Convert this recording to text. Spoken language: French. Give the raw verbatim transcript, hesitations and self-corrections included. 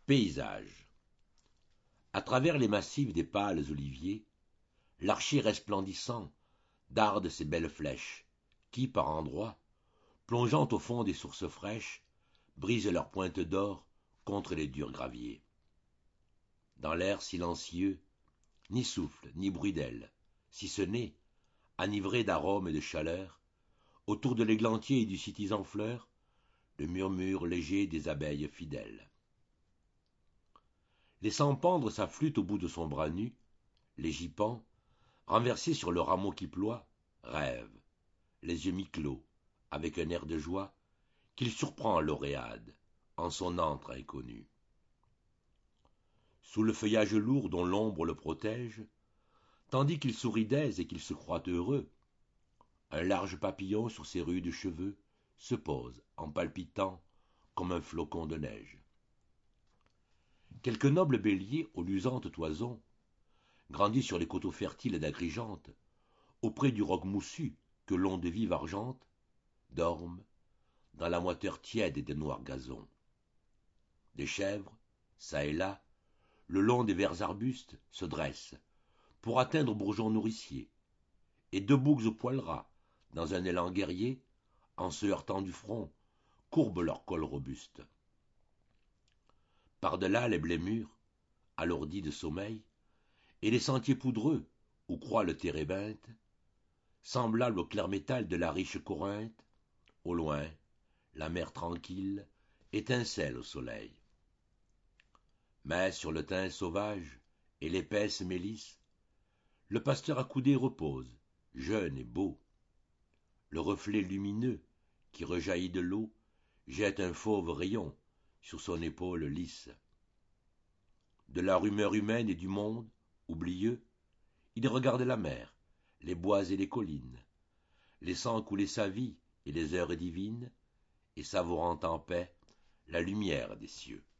Paysage. À travers les massifs des pâles oliviers, l'archer resplendissant darde ses belles flèches, qui, par endroits, plongeant au fond des sources fraîches, brisent leurs pointes d'or contre les durs graviers. Dans l'air silencieux, ni souffle, ni bruit d'ailes, si ce n'est, enivré d'arômes et de chaleur, autour de l'églantier et du cytis en fleurs, le murmure léger des abeilles fidèles. Laissant pendre sa flûte au bout de son bras nu, l'Égipan, renversé sur le rameau qui ploie, rêve, les yeux mi-clos, avec un air de joie, qu'il surprend l'Oréade, en son antre inconnu. Sous le feuillage lourd dont l'ombre le protège, tandis qu'il sourit d'aise et qu'il se croit heureux, un large papillon sur ses rudes cheveux se pose, en palpitant, comme un flocon de neige. Quelques nobles béliers aux luisantes toisons, grandis sur les coteaux fertiles d'Agrigente, auprès du roc moussu que l'onde vive argente, dorment dans la moiteur tiède des noirs gazons. Des chèvres, çà et là, le long des verts arbustes, se dressent, pour atteindre bourgeons nourriciers, et deux boucs aux poils ras, dans un élan guerrier, en se heurtant du front, courbent leur col robuste. Par-delà les blés mûrs, alourdis de sommeil, et les sentiers poudreux, où croît le térébinthe, semblable au clair métal de la riche Corinthe, au loin, la mer tranquille étincelle au soleil. Mais sur le thym sauvage et l'épaisse mélisse, le pasteur accoudé repose, jeune et beau. Le reflet lumineux qui rejaillit de l'eau jette un fauve rayon sur son épaule lisse. De la rumeur humaine et du monde, oublieux, il regarde la mer, les bois et les collines, laissant couler sa vie et les heures divines, et savourant en paix la lumière des cieux.